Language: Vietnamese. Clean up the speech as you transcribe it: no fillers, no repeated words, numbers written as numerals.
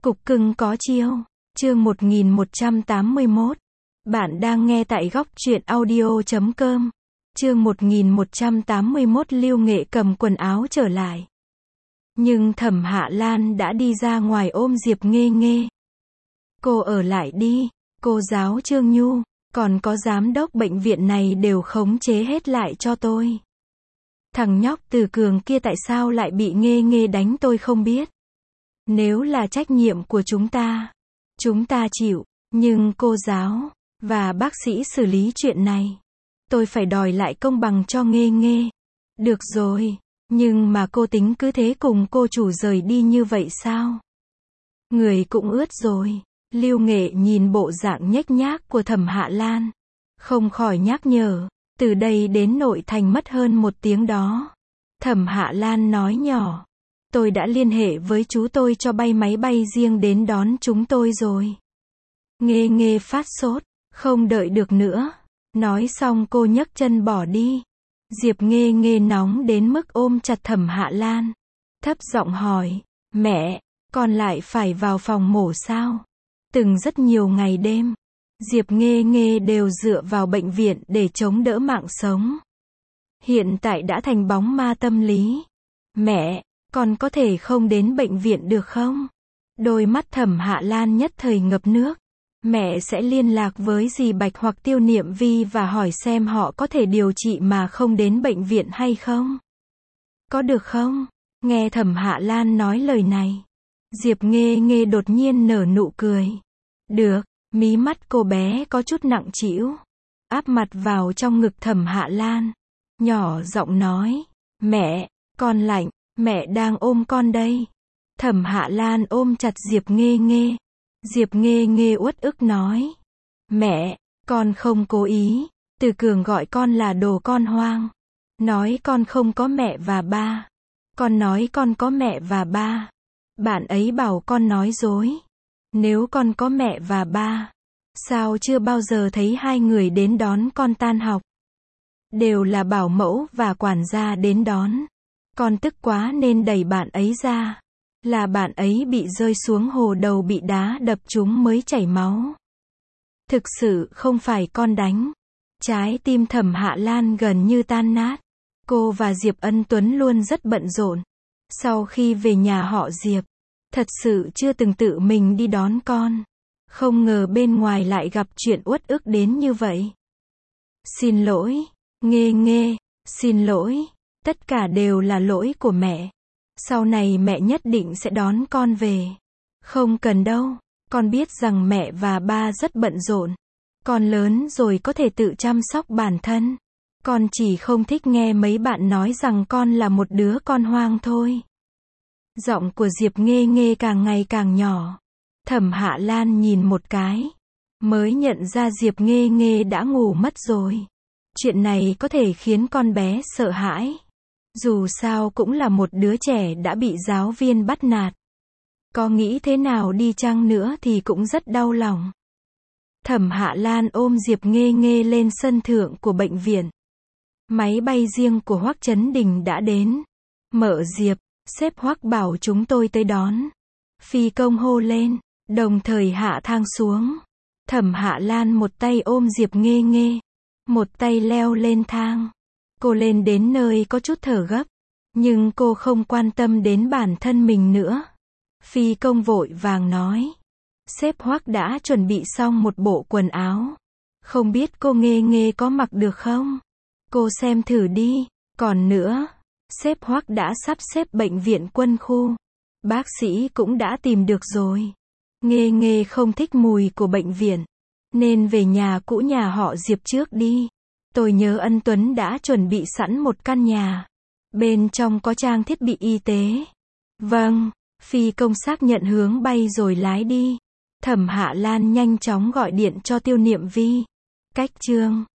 Cục cưng có chiêu. Chương 1181. Bạn đang nghe tại góc truyện audio.com. Chương 1181 Lưu Nghệ cầm quần áo trở lại. Nhưng Thẩm Hạ Lan đã đi ra ngoài ôm Diệp Nghê Nghê. Cô ở lại đi, cô giáo Trương Nhu, còn có giám đốc bệnh viện này đều khống chế hết lại cho tôi. Thằng nhóc Từ Cường kia tại sao lại bị Nghê Nghê đánh tôi không biết. Nếu là trách nhiệm của chúng ta chịu, nhưng cô giáo và bác sĩ xử lý chuyện này. Tôi phải đòi lại công bằng cho Nghê Nghê. Được rồi, nhưng mà cô tính cứ thế cùng cô chủ rời đi như vậy sao? Người cũng ướt rồi. Lưu Nghệ nhìn bộ dạng nhếch nhác của Thẩm Hạ Lan, không khỏi nhắc nhở, từ đây đến nội thành mất hơn 1 tiếng đó. Thẩm Hạ Lan nói nhỏ, tôi đã liên hệ với chú tôi cho bay máy bay riêng đến đón chúng tôi rồi. Nghê Nghê phát sốt, không đợi được nữa. Nói xong cô nhấc chân bỏ đi. Diệp Nghê Nghê nóng đến mức ôm chặt Thẩm Hạ Lan, thấp giọng hỏi, mẹ, con lại phải vào phòng mổ sao? Từng rất nhiều ngày đêm, Diệp Nghê Nghê đều dựa vào bệnh viện để chống đỡ mạng sống. Hiện tại đã thành bóng ma tâm lý. Mẹ, con có thể không đến bệnh viện được không? Đôi mắt Thẩm Hạ Lan nhất thời ngập nước. Mẹ sẽ liên lạc với dì Bạch hoặc Tiêu Niệm Vi và hỏi xem họ có thể điều trị mà không đến bệnh viện hay không. Có được không? Nghe Thẩm Hạ Lan nói lời này, Diệp Nghê Nghê đột nhiên nở nụ cười. Được, mí mắt cô bé có chút nặng trĩu, áp mặt vào trong ngực Thẩm Hạ Lan, nhỏ giọng nói, mẹ, con lạnh, mẹ đang ôm con đây. Thẩm Hạ Lan ôm chặt Diệp Nghê Nghê. Diệp Nghê Nghê uất ức nói, mẹ, con không cố ý, Từ Cường gọi con là đồ con hoang. Nói con không có mẹ và ba. Con nói con có mẹ và ba. Bạn ấy bảo con nói dối. Nếu con có mẹ và ba, sao chưa bao giờ thấy hai người đến đón con tan học? Đều là bảo mẫu và quản gia đến đón. Con tức quá nên đẩy bạn ấy ra. Là bạn ấy bị rơi xuống hồ, đầu bị đá đập trúng mới chảy máu. Thực sự không phải con đánh. Trái tim Thẩm Hạ Lan gần như tan nát. Cô và Diệp Ân Tuấn luôn rất bận rộn. Sau khi về nhà họ Diệp, thật sự chưa từng tự mình đi đón con. Không ngờ bên ngoài lại gặp chuyện uất ức đến như vậy. Xin lỗi, Nghê Nghê, xin lỗi, tất cả đều là lỗi của mẹ. Sau này mẹ nhất định sẽ đón con về. Không cần đâu, con biết rằng mẹ và ba rất bận rộn. Con lớn rồi có thể tự chăm sóc bản thân. Con chỉ không thích nghe mấy bạn nói rằng con là một đứa con hoang thôi. Giọng của Diệp Nghê Nghê càng ngày càng nhỏ. Thẩm Hạ Lan nhìn một cái, mới nhận ra Diệp Nghê Nghê đã ngủ mất rồi. Chuyện này có thể khiến con bé sợ hãi. Dù sao cũng là một đứa trẻ đã bị giáo viên bắt nạt. Có nghĩ thế nào đi chăng nữa thì cũng rất đau lòng. Thẩm Hạ Lan ôm Diệp Nghê Nghê lên sân thượng của bệnh viện. Máy bay riêng của Hoắc Chấn Đình đã đến. Mợ Diệp, sếp Hoắc bảo chúng tôi tới đón. Phi công hô lên, đồng thời hạ thang xuống. Thẩm Hạ Lan một tay ôm Diệp Nghê Nghê, một tay leo lên thang. Cô lên đến nơi có chút thở gấp, nhưng cô không quan tâm đến bản thân mình nữa. Phi công vội vàng nói, sếp Hoắc đã chuẩn bị xong một bộ quần áo. Không biết cô Nghê Nghê có mặc được không? Cô xem thử đi. Còn nữa, sếp Hoắc đã sắp xếp bệnh viện quân khu. Bác sĩ cũng đã tìm được rồi. Nghê Nghê không thích mùi của bệnh viện, nên về nhà cũ nhà họ Diệp trước đi. Tôi nhớ Ân Tuấn đã chuẩn bị sẵn một căn nhà. Bên trong có trang thiết bị y tế. Vâng, phi công xác nhận hướng bay rồi lái đi. Thẩm Hạ Lan nhanh chóng gọi điện cho Tiêu Niệm Vi. Cách chương